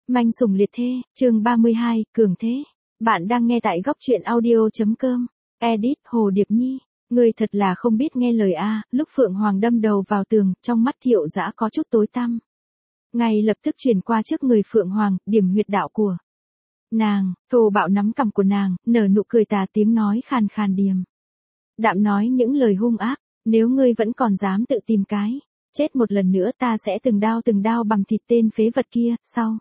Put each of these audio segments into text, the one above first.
Manh sủng liệt thê, chương 32, cường thế. Bạn đang nghe tại góc truyện audio.com. Edit Hồ Điệp Nhi. Ngươi thật là không biết nghe lời a. Lúc Phượng Hoàng đâm đầu vào tường, trong mắt Thiệu Dã có chút tối tăm. Ngay lập tức chuyển qua trước người Phượng Hoàng, điểm huyệt đạo của nàng, thô bạo nắm cằm của nàng, nở nụ cười tà tiếng nói khàn khàn điềm đạm nói những lời hung ác, nếu ngươi vẫn còn dám tự tìm cái chết một lần nữa, ta sẽ từng đao bằng thịt tên phế vật kia, sau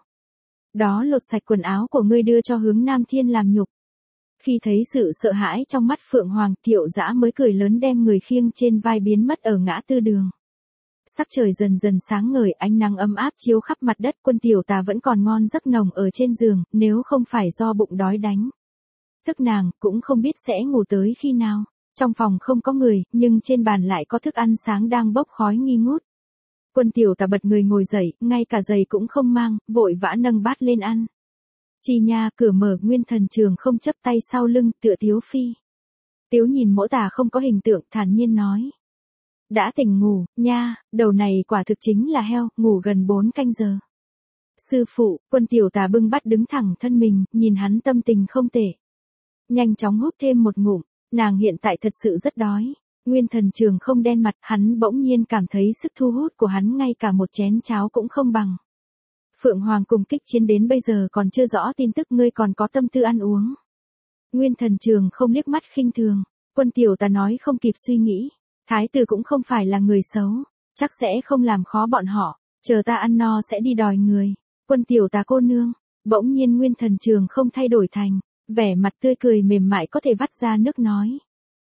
đó lột sạch quần áo của ngươi đưa cho Hướng Nam Thiên làm nhục. Khi thấy sự sợ hãi trong mắt Phượng Hoàng, Thiệu Dã mới cười lớn đem người khiêng trên vai biến mất ở ngã tư đường. Sắc trời dần dần sáng ngời, ánh nắng ấm áp chiếu khắp mặt đất, Quân Tiểu Tà vẫn còn ngon giấc nồng ở trên giường, nếu không phải do bụng đói đánh thức nàng, cũng không biết sẽ ngủ tới khi nào. Trong phòng không có người, nhưng trên bàn lại có thức ăn sáng đang bốc khói nghi ngút. Quân Tiểu Tà bật người ngồi dậy, ngay cả giày cũng không mang, vội vã nâng bát lên ăn. Chi nha, cửa mở, Nguyên Thần Trường không chấp tay sau lưng, tựa Tiếu Phi. Tiếu nhìn Mỗ Tà không có hình tượng, thản nhiên nói. Đã tỉnh ngủ, nha, đầu này quả thực chính là heo, ngủ gần 4 canh giờ. Sư phụ, Quân Tiểu Tà bưng bát đứng thẳng thân mình, nhìn hắn tâm tình không tệ. Nhanh chóng húp thêm một ngụm, nàng hiện tại thật sự rất đói. Nguyên Thần Trường không đen mặt, hắn bỗng nhiên cảm thấy sức thu hút của hắn ngay cả một chén cháo cũng không bằng. Phượng Hoàng cùng kích chiến đến bây giờ còn chưa rõ tin tức, ngươi còn có tâm tư ăn uống. Nguyên Thần Trường không liếc mắt khinh thường. Quân Tiểu Tà nói không kịp suy nghĩ. Thái tử cũng không phải là người xấu, chắc sẽ không làm khó bọn họ, chờ ta ăn no sẽ đi đòi người. Quân Tiểu Tà cô nương, bỗng nhiên Nguyên Thần Trường không thay đổi thành vẻ mặt tươi cười mềm mại có thể vắt ra nước nói.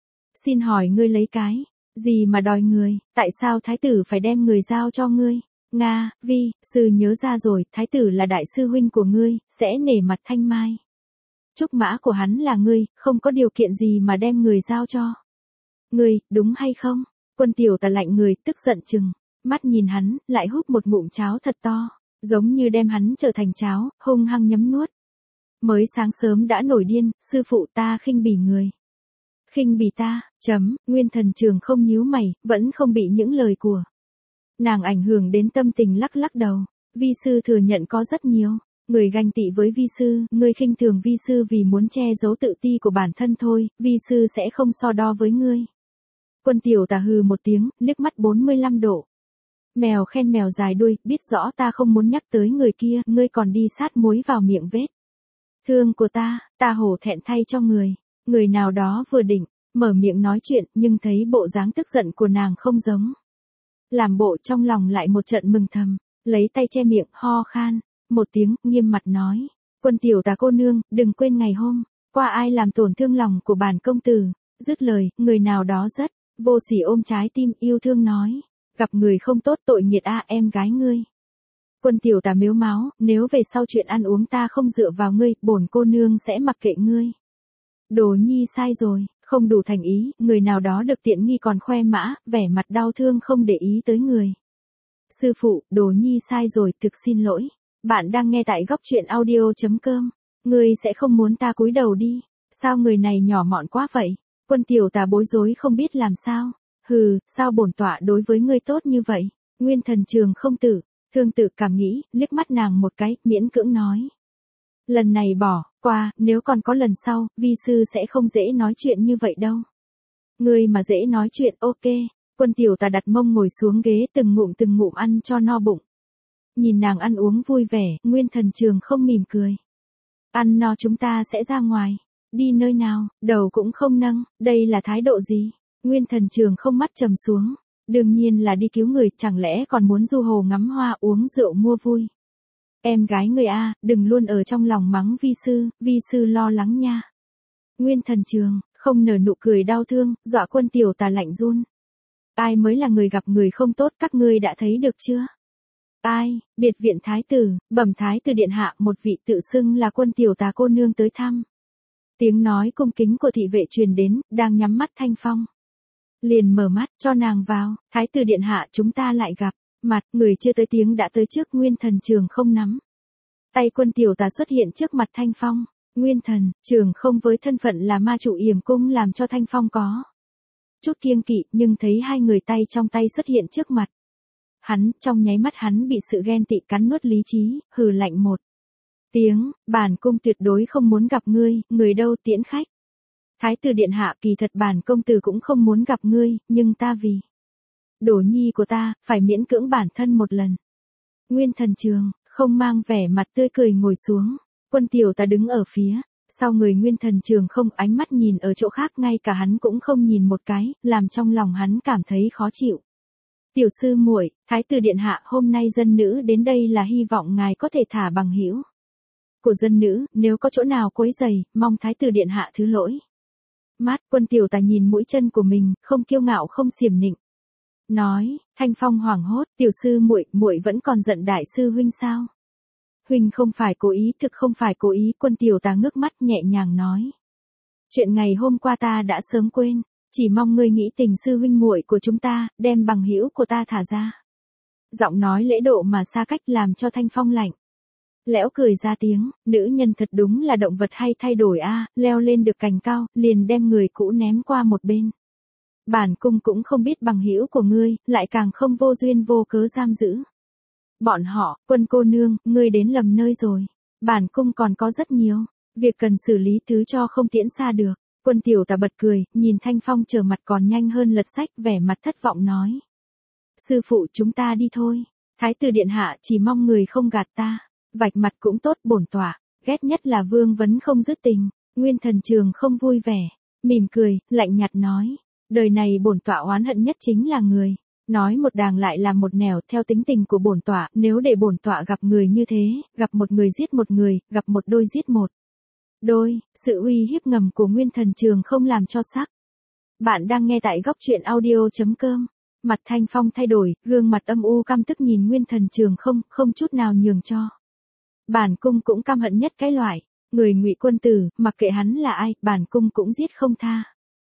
Xin hỏi ngươi lấy cái gì mà đòi người, tại sao thái tử phải đem người giao cho ngươi? Nga, Vi, sư nhớ ra rồi, thái tử là đại sư huynh của ngươi, sẽ nể mặt Thanh Mai. Trúc mã của hắn là ngươi, không có điều kiện gì mà đem người giao cho ngươi, đúng hay không? Quân Tiểu Tà lạnh người, tức giận chừng mắt nhìn hắn, lại húp một ngụm cháo thật to, giống như đem hắn trở thành cháo, hung hăng nhấm nuốt. Mới sáng sớm đã nổi điên, sư phụ ta khinh bỉ người. Khinh bỉ ta, Nguyên Thần Trường không nhíu mày, vẫn không bị những lời của nàng ảnh hưởng đến tâm tình, lắc lắc đầu. Vi sư thừa nhận có rất nhiều người ganh tị với vi sư, ngươi khinh thường vi sư vì muốn che giấu tự ti của bản thân thôi, vi sư sẽ không so đo với ngươi. Quân Tiểu Tà hừ một tiếng, liếc mắt 45 độ. Mèo khen mèo dài đuôi, biết rõ ta không muốn nhắc tới người kia, ngươi còn đi sát muối vào miệng vết thương của ta hổ thẹn thay cho người nào đó vừa định mở miệng nói chuyện, nhưng thấy bộ dáng tức giận của nàng không giống làm bộ, trong lòng lại một trận mừng thầm, lấy tay che miệng, ho khan một tiếng, nghiêm mặt nói. Quân Tiểu Tà cô nương, đừng quên ngày hôm qua ai làm tổn thương lòng của bản công tử. Dứt lời, người nào đó rất vô sỉ ôm trái tim yêu thương nói. Gặp người không tốt tội nghiệt a, em gái ngươi. Quân Tiểu Tà mếu máo, nếu về sau chuyện ăn uống ta không dựa vào ngươi, bổn cô nương sẽ mặc kệ ngươi. Đồ nhi sai rồi, không đủ thành ý, người nào đó được tiện nghi còn khoe mã, vẻ mặt đau thương không để ý tới người. Sư phụ, đồ nhi sai rồi, thực xin lỗi. Bạn đang nghe tại góc truyện audio.com. Ngươi sẽ không muốn ta cúi đầu đi, sao người này nhỏ mọn quá vậy? Quân Tiểu Tà bối rối không biết làm sao. Hừ, sao bổn tọa đối với ngươi tốt như vậy? Nguyên Thần Trường không thương tự cảm nghĩ, liếc mắt nàng một cái, miễn cưỡng nói. Lần này bỏ qua, nếu còn có lần sau, vi sư sẽ không dễ nói chuyện như vậy đâu. Ngươi mà dễ nói chuyện, ok. Quân Tiểu Tà đặt mông ngồi xuống ghế, từng ngụm ăn cho no bụng. Nhìn nàng ăn uống vui vẻ, Nguyên Thần Trường không mỉm cười. Ăn no chúng ta sẽ ra ngoài. Đi nơi nào, đầu cũng không nâng, đây là thái độ gì? Nguyên Thần Trường không mắt trầm xuống. Đương nhiên là đi cứu người, chẳng lẽ còn muốn du hồ ngắm hoa uống rượu mua vui. Em gái người a, đừng luôn ở trong lòng mắng vi sư lo lắng nha. Nguyên Thần Trường không nở nụ cười đau thương, dọa Quân Tiểu Tà lạnh run. Ai mới là người gặp người không tốt, các ngươi đã thấy được chưa? Ai, biệt viện thái tử, bẩm thái tử điện hạ, một vị tự xưng là Quân Tiểu Tà cô nương tới thăm. Tiếng nói cung kính của thị vệ truyền đến, đang nhắm mắt Thanh Phong. Liền mở mắt, cho nàng vào, thái tử điện hạ, chúng ta lại gặp mặt, người chưa tới tiếng đã tới trước. Nguyên Thần Trường không nắm tay Quân Tiểu Tà xuất hiện trước mặt Thanh Phong. Nguyên Thần Trường không với thân phận là ma chủ Yểm Cung làm cho Thanh Phong có chút kiêng kỵ, nhưng thấy hai người tay trong tay xuất hiện trước mặt hắn, trong nháy mắt hắn bị sự ghen tị cắn nuốt lý trí, hừ lạnh một tiếng, bản cung tuyệt đối không muốn gặp ngươi, người đâu tiễn khách. Thái tử điện hạ, kỳ thật bản công tử cũng không muốn gặp ngươi, nhưng ta vì Đỗ nhi của ta, phải miễn cưỡng bản thân một lần. Nguyên Thần Trường, không mang vẻ mặt tươi cười ngồi xuống. Quân Tiểu Tà đứng ở phía sau người Nguyên Thần Trường, không, ánh mắt nhìn ở chỗ khác, ngay cả hắn cũng không nhìn một cái, làm trong lòng hắn cảm thấy khó chịu. Tiểu sư muội, Thái tử điện hạ, hôm nay dân nữ đến đây là hy vọng ngài có thể thả bằng hữu của dân nữ, nếu có chỗ nào quấy rầy, mong Thái tử điện hạ thứ lỗi. Mát, Quân Tiểu Tà nhìn mũi chân của mình, không kiêu ngạo không xiểm nịnh. Nói, Thanh Phong hoảng hốt, tiểu sư muội, muội vẫn còn giận đại sư huynh sao? Huynh không phải cố ý, thực không phải cố ý. Quân Tiểu Tà ngước mắt nhẹ nhàng nói. Chuyện ngày hôm qua ta đã sớm quên, chỉ mong ngươi nghĩ tình sư huynh muội của chúng ta, đem bằng hữu của ta thả ra. Giọng nói lễ độ mà xa cách làm cho Thanh Phong lạnh lẽo cười ra tiếng, nữ nhân thật đúng là động vật hay thay đổi a, leo lên được cành cao, liền đem người cũ ném qua một bên. Bản cung cũng không biết bằng hữu của ngươi, lại càng không vô duyên vô cớ giam giữ bọn họ. Quân cô nương, ngươi đến lầm nơi rồi. Bản cung còn có rất nhiều việc cần xử lý, thứ cho không tiễn xa được. Quân Tiểu Tà bật cười, nhìn Thanh Phong trở mặt còn nhanh hơn lật sách, vẻ mặt thất vọng nói. Sư phụ, chúng ta đi thôi. Thái tử điện hạ, chỉ mong người không gạt ta. Vạch mặt cũng tốt, bổn tọa ghét nhất là vương vấn không dứt tình. Nguyên Thần Trường không vui vẻ, mỉm cười, lạnh nhạt nói. Đời này bổn tọa oán hận nhất chính là người nói một đàng lại làm một nẻo. Theo tính tình của bổn tọa, nếu để bổn tọa gặp người như thế, gặp một người giết một người, gặp một đôi giết một đôi, sự uy hiếp ngầm của Nguyên Thần Trường không làm cho sắc. Bạn đang nghe tại góc truyện audio.com. Mặt Thanh Phong thay đổi, gương mặt âm u căm tức nhìn Nguyên Thần Trường, không chút nào nhường cho. Bản cung cũng căm hận nhất cái loại người Ngụy Quân tử, mặc kệ hắn là ai, bản cung cũng giết không tha.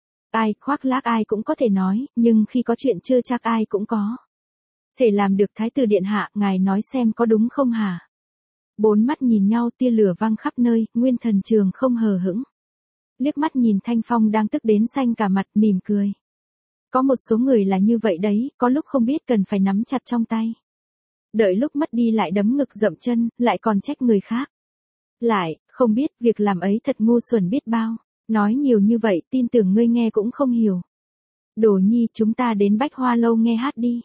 Ai khoác lác ai cũng có thể nói, nhưng khi có chuyện chưa chắc ai cũng có thể làm được. Thái tử điện hạ, ngài nói xem có đúng không hả? Bốn mắt nhìn nhau, tia lửa văng khắp nơi. Nguyên Thần Trường không hờ hững, liếc mắt nhìn Thanh Phong đang tức đến xanh cả mặt, mỉm cười. Có một số người là như vậy đấy, có lúc không biết cần phải nắm chặt trong tay, đợi lúc mất đi lại đấm ngực dậm chân, lại còn trách người khác. Lại, không biết, việc làm ấy thật ngu xuẩn biết bao. Nói nhiều như vậy, tin tưởng ngươi nghe cũng không hiểu. Đồ nhi, chúng ta đến Bách Hoa Lâu nghe hát đi.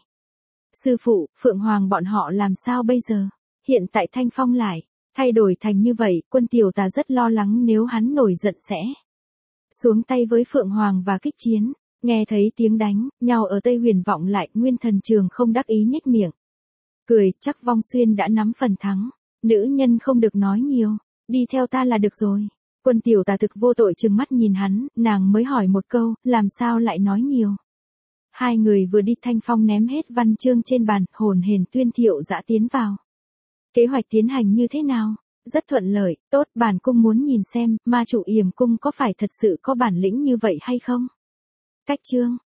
Sư phụ, Phượng Hoàng bọn họ làm sao bây giờ? Hiện tại Thanh Phong lại thay đổi thành như vậy, Quân Tiểu Tà rất lo lắng nếu hắn nổi giận sẽ xuống tay với Phượng Hoàng và kích chiến. Nghe thấy tiếng đánh nhau ở Tây Huyền vọng lại, Nguyên Thần Trường không đắc ý nhếch miệng cười, chắc Vong Xuyên đã nắm phần thắng. Nữ nhân không được nói nhiều, đi theo ta là được rồi. Quân Tiểu Tà thực vô tội trừng mắt nhìn hắn, nàng mới hỏi một câu, làm sao lại nói nhiều. Hai người vừa đi, Thanh Phong ném hết văn chương trên bàn, hồn hển tuyên Thiệu Dã tiến vào. Kế hoạch tiến hành như thế nào? Rất thuận lợi, tốt, bản cung muốn nhìn xem, ma chủ Yểm cung có phải thật sự có bản lĩnh như vậy hay không? Cách chương